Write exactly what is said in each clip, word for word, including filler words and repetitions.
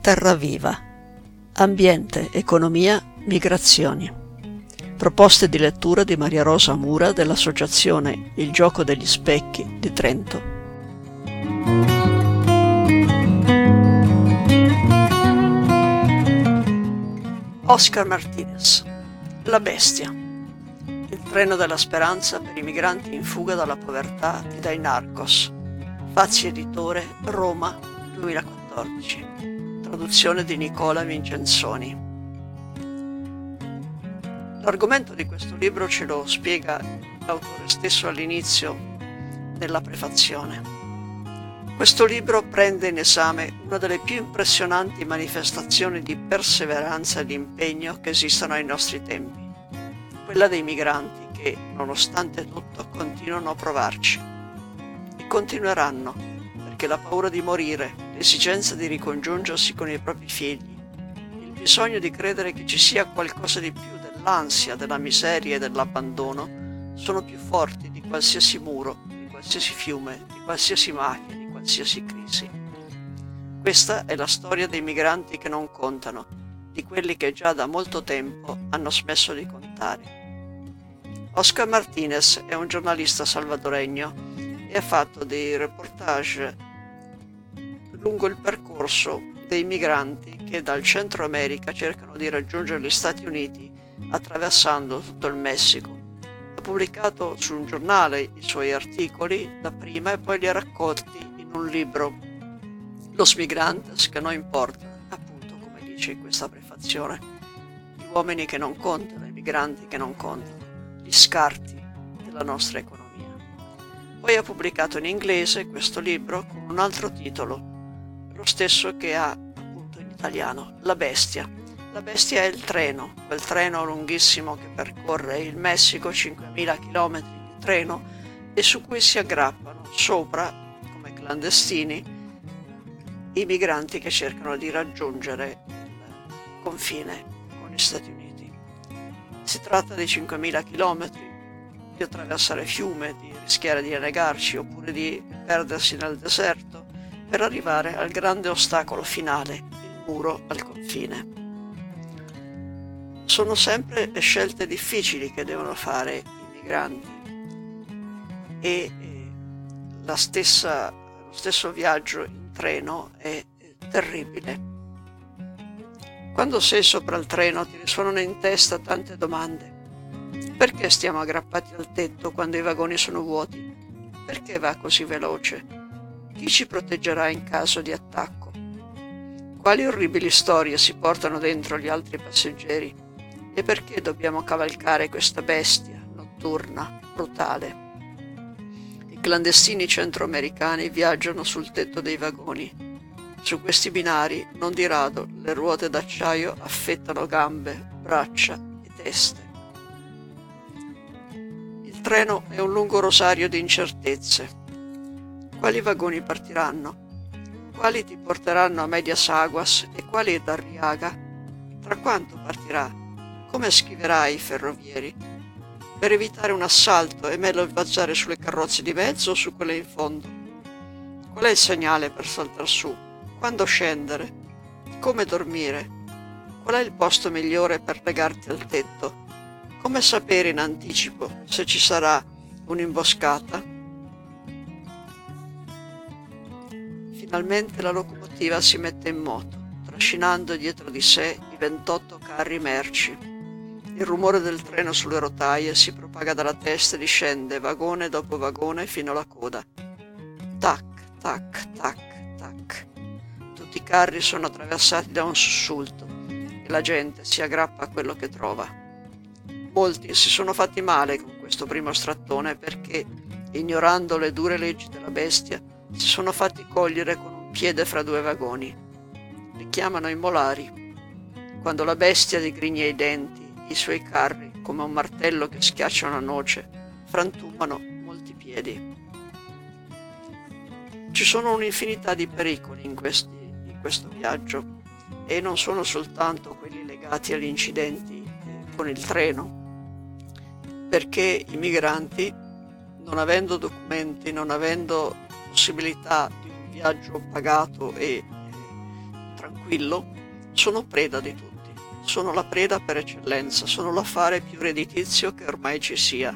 Terra Viva. Ambiente, economia, migrazioni. Proposte di lettura di Maria Rosa Mura dell'Associazione Il Gioco degli Specchi di Trento. Oscar Martinez. La bestia. Il treno della speranza per i migranti in fuga dalla povertà e dai narcos. Fazzi Editore, Roma, duemilaquattordici. Traduzione di Nicola Vincenzoni. L'argomento di questo libro ce lo spiega l'autore stesso all'inizio della prefazione. Questo libro prende in esame una delle più impressionanti manifestazioni di perseveranza e di impegno che esistono ai nostri tempi, quella dei migranti che, nonostante tutto, continuano a provarci e continueranno, perché la paura di morire, l'esigenza di ricongiungersi con i propri figli, il bisogno di credere che ci sia qualcosa di più dell'ansia, della miseria e dell'abbandono sono più forti di qualsiasi muro, di qualsiasi fiume, di qualsiasi mafia, di qualsiasi crisi. Questa è la storia dei migranti che non contano, di quelli che già da molto tempo hanno smesso di contare. Oscar Martinez è un giornalista salvadoregno e ha fatto dei reportage lungo il percorso dei migranti che dal Centro America cercano di raggiungere gli Stati Uniti attraversando tutto il Messico. Ha pubblicato su un giornale i suoi articoli dapprima e poi li ha raccolti in un libro, Los Migrantes que no importan, appunto come dice in questa prefazione, gli uomini che non contano, i migranti che non contano, gli scarti della nostra economia. Poi ha pubblicato in inglese questo libro con un altro titolo, lo stesso che ha appunto in italiano, La bestia. La bestia è il treno, quel treno lunghissimo che percorre il Messico, cinquemila chilometri di treno, e su cui si aggrappano sopra, come clandestini, i migranti che cercano di raggiungere il confine con gli Stati Uniti. Si tratta di cinquemila chilometri, di attraversare fiume, di rischiare di annegarci oppure di perdersi nel deserto, per arrivare al grande ostacolo finale, il muro al confine. Sono sempre le scelte difficili che devono fare i migranti e la stessa, lo stesso viaggio in treno è terribile. Quando sei sopra il treno ti risuonano in testa tante domande. Perché stiamo aggrappati al tetto quando i vagoni sono vuoti? Perché va così veloce? Chi ci proteggerà in caso di attacco? Quali orribili storie si portano dentro gli altri passeggeri? E perché dobbiamo cavalcare questa bestia notturna, brutale? I clandestini centroamericani viaggiano sul tetto dei vagoni. Su questi binari, non di rado, le ruote d'acciaio affettano gambe, braccia e teste. Il treno è un lungo rosario di incertezze. Quali vagoni partiranno? Quali ti porteranno a Medias Aguas e quali ad Arriaga? Tra quanto partirà? Come schiverai i ferrovieri? Per evitare un assalto è meglio viaggiare sulle carrozze di mezzo o su quelle in fondo? Qual è il segnale per saltar su? Quando scendere? Come dormire? Qual è il posto migliore per legarti al tetto? Come sapere in anticipo se ci sarà un'imboscata? Finalmente la locomotiva si mette in moto, trascinando dietro di sé i ventotto carri merci. Il rumore del treno sulle rotaie si propaga dalla testa e discende vagone dopo vagone fino alla coda. Tac, tac, tac, tac. Tutti i carri sono attraversati da un sussulto e la gente si aggrappa a quello che trova. Molti si sono fatti male con questo primo strattone perché, ignorando le dure leggi della bestia, si sono fatti cogliere con un piede fra due vagoni. Li chiamano i molari. Quando la bestia digrigna i denti, i suoi carri, come un martello che schiaccia una noce, frantumano molti piedi. Ci sono un'infinità di pericoli in, questi, in questo viaggio e non sono soltanto quelli legati agli incidenti con il treno, perché i migranti, non avendo documenti, non avendo possibilità di un viaggio pagato e tranquillo, sono preda di tutti, sono la preda per eccellenza, sono l'affare più redditizio che ormai ci sia.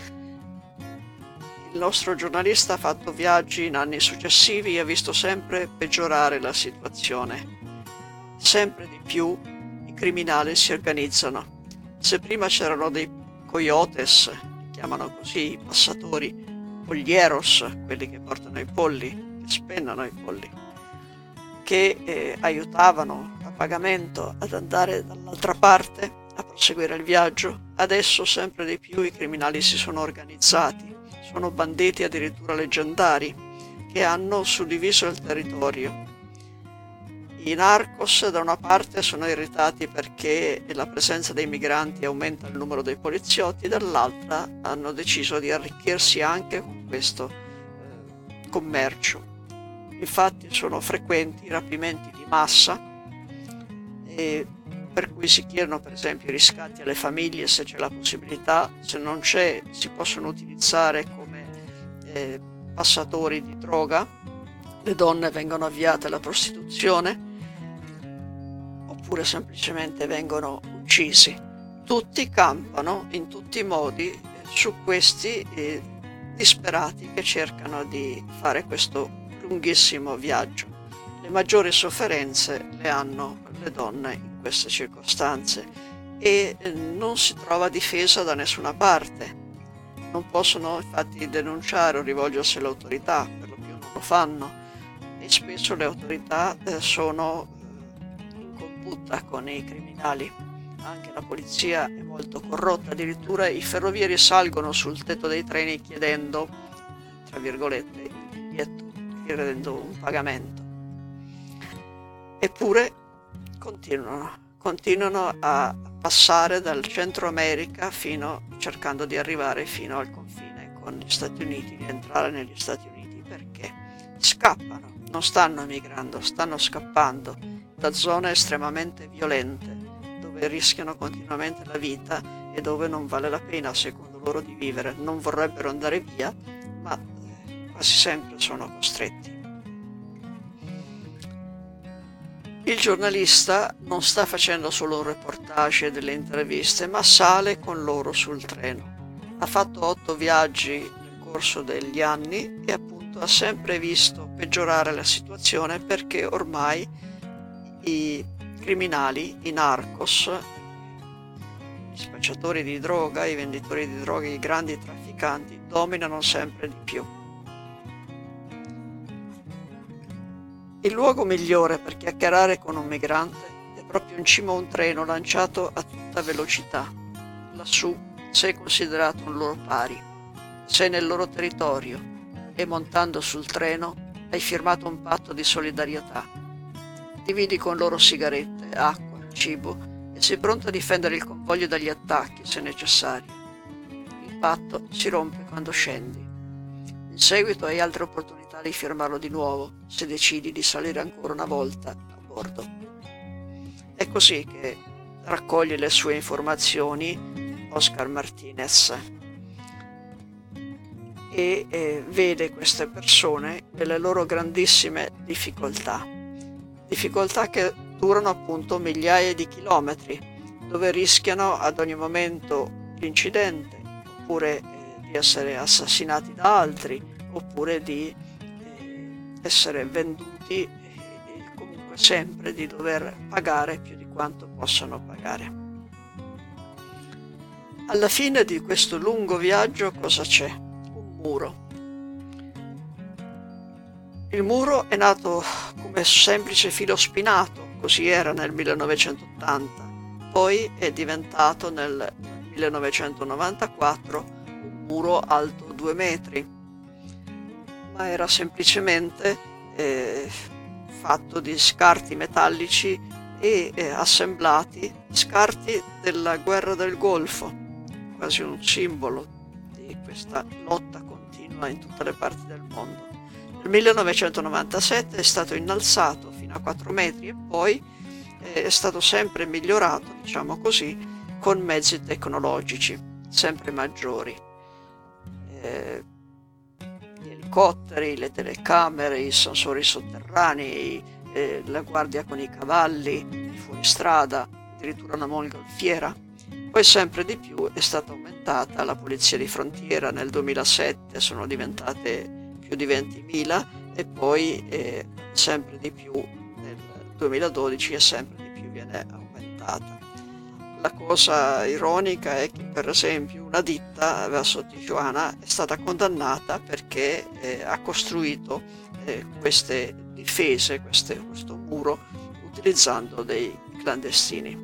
Il nostro giornalista ha fatto viaggi in anni successivi e ha visto sempre peggiorare la situazione. Sempre di più i criminali si organizzano. Se prima c'erano dei coyotes, li chiamano così, i passatori, o gli eros, quelli che portano i polli, che spennano i polli, che eh, aiutavano a pagamento ad andare dall'altra parte a proseguire il viaggio, adesso sempre di più i criminali si sono organizzati, sono banditi addirittura leggendari che hanno suddiviso il territorio. I narcos da una parte sono irritati perché la presenza dei migranti aumenta il numero dei poliziotti, dall'altra hanno deciso di arricchirsi anche con questo eh, commercio. Infatti sono frequenti i rapimenti di massa, e per cui si chiedono per esempio i riscatti alle famiglie se c'è la possibilità, se non c'è si possono utilizzare come eh, passatori di droga, le donne vengono avviate alla prostituzione oppure semplicemente vengono uccisi. Tutti campano in tutti i modi eh, su questi eh, disperati che cercano di fare questo lunghissimo viaggio. Le maggiori sofferenze le hanno le donne in queste circostanze e eh, non si trova difesa da nessuna parte. Non possono infatti denunciare o rivolgersi alle autorità, per lo più non lo fanno, e spesso le autorità eh, sono in combutta con i criminali. Anche la polizia è molto corrotta, addirittura i ferrovieri salgono sul tetto dei treni chiedendo, tra virgolette, il biglietto, chiedendo un pagamento. Eppure continuano, continuano a passare dal Centro America fino, cercando di arrivare fino al confine con gli Stati Uniti, di entrare negli Stati Uniti, perché scappano, non stanno emigrando, stanno scappando da zone estremamente violente, dove rischiano continuamente la vita e dove non vale la pena, secondo loro, di vivere. Non vorrebbero andare via, ma quasi sempre sono costretti. Il giornalista non sta facendo solo un reportage e delle interviste, ma sale con loro sul treno. Ha fatto otto viaggi nel corso degli anni e appunto ha sempre visto peggiorare la situazione, perché ormai i criminali, i narcos, gli spacciatori di droga, i venditori di droga, i grandi trafficanti dominano sempre di più. Il luogo migliore per chiacchierare con un migrante è proprio in cima a un treno lanciato a tutta velocità. Lassù sei considerato un loro pari, sei nel loro territorio e montando sul treno hai firmato un patto di solidarietà. Dividi con loro sigarette, acqua, cibo e sei pronto a difendere il convoglio dagli attacchi se necessario. Il patto si rompe quando scendi. In seguito hai altre opportunità di firmarlo di nuovo se decidi di salire ancora una volta a bordo. È così che raccoglie le sue informazioni Oscar Martinez e eh, vede queste persone nelle loro grandissime difficoltà, difficoltà che durano appunto migliaia di chilometri, dove rischiano ad ogni momento l'incidente, oppure eh, di essere assassinati da altri, oppure di essere venduti e comunque sempre di dover pagare più di quanto possano pagare. Alla fine di questo lungo viaggio cosa c'è? Un muro. Il muro è nato come semplice filo spinato, così era nel millenovecentottanta, poi è diventato nel millenovecentonovantaquattro un muro alto due metri. Era semplicemente eh, fatto di scarti metallici e eh, assemblati, scarti della guerra del Golfo, quasi un simbolo di questa lotta continua in tutte le parti del mondo. Nel millenovecentonovantasette è stato innalzato fino a quattro metri e poi eh, è stato sempre migliorato, diciamo così, con mezzi tecnologici sempre maggiori. Eh, Gli elicotteri, le telecamere, i sensori sotterranei, eh, la guardia con i cavalli, i fuoristrada, addirittura una mongolfiera. Poi sempre di più è stata aumentata la polizia di frontiera. Nel duemilasette sono diventate più di ventimila e poi eh, sempre di più nel duemiladodici e sempre di più viene aumentata. La cosa ironica è che per esempio una ditta verso Tijuana è stata condannata perché eh, ha costruito eh, queste difese, queste, questo muro, utilizzando dei clandestini.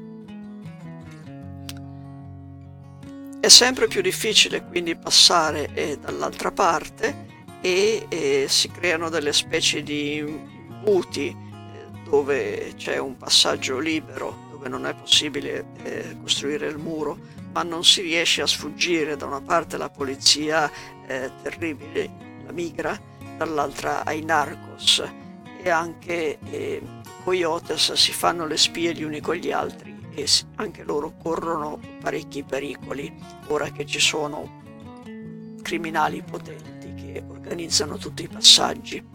È sempre più difficile quindi passare eh, dall'altra parte e eh, si creano delle specie di imbuti eh, dove c'è un passaggio libero, dove non è possibile eh, costruire il muro, ma non si riesce a sfuggire. Da una parte la polizia eh, terribile, la migra, dall'altra ai narcos, e anche eh, coyotes si fanno le spie gli uni con gli altri e anche loro corrono parecchi pericoli ora che ci sono criminali potenti che organizzano tutti i passaggi.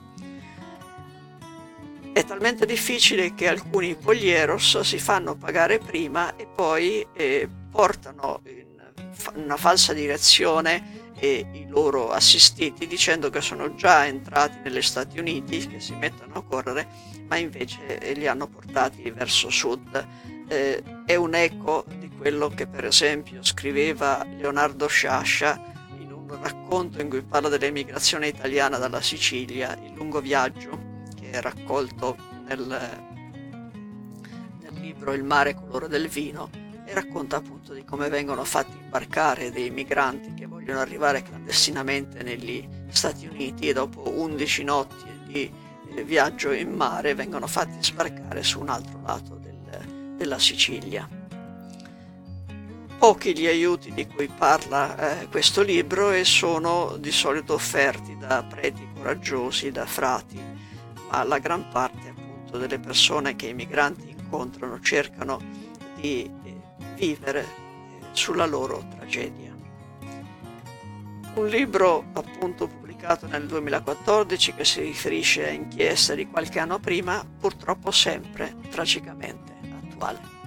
È talmente difficile che alcuni polieros si fanno pagare prima e poi eh, portano in una falsa direzione eh, i loro assistiti dicendo che sono già entrati negli Stati Uniti, che si mettono a correre, ma invece eh, li hanno portati verso sud. Eh, è un eco di quello che per esempio scriveva Leonardo Sciascia in un racconto in cui parla dell'emigrazione italiana dalla Sicilia, Il lungo viaggio, che è raccolto nel, nel libro Il mare colore del vino, e racconta appunto di come vengono fatti imbarcare dei migranti che vogliono arrivare clandestinamente negli Stati Uniti e dopo undici notti di eh, viaggio in mare vengono fatti sbarcare su un altro lato del della Sicilia. Pochi gli aiuti di cui parla eh, questo libro e sono di solito offerti da preti coraggiosi, da frati, ma la gran parte appunto delle persone che i migranti incontrano cercano di eh, vivere eh, sulla loro tragedia. Un libro appunto pubblicato nel duemilaquattordici che si riferisce a inchieste di qualche anno prima, purtroppo sempre tragicamente attuale.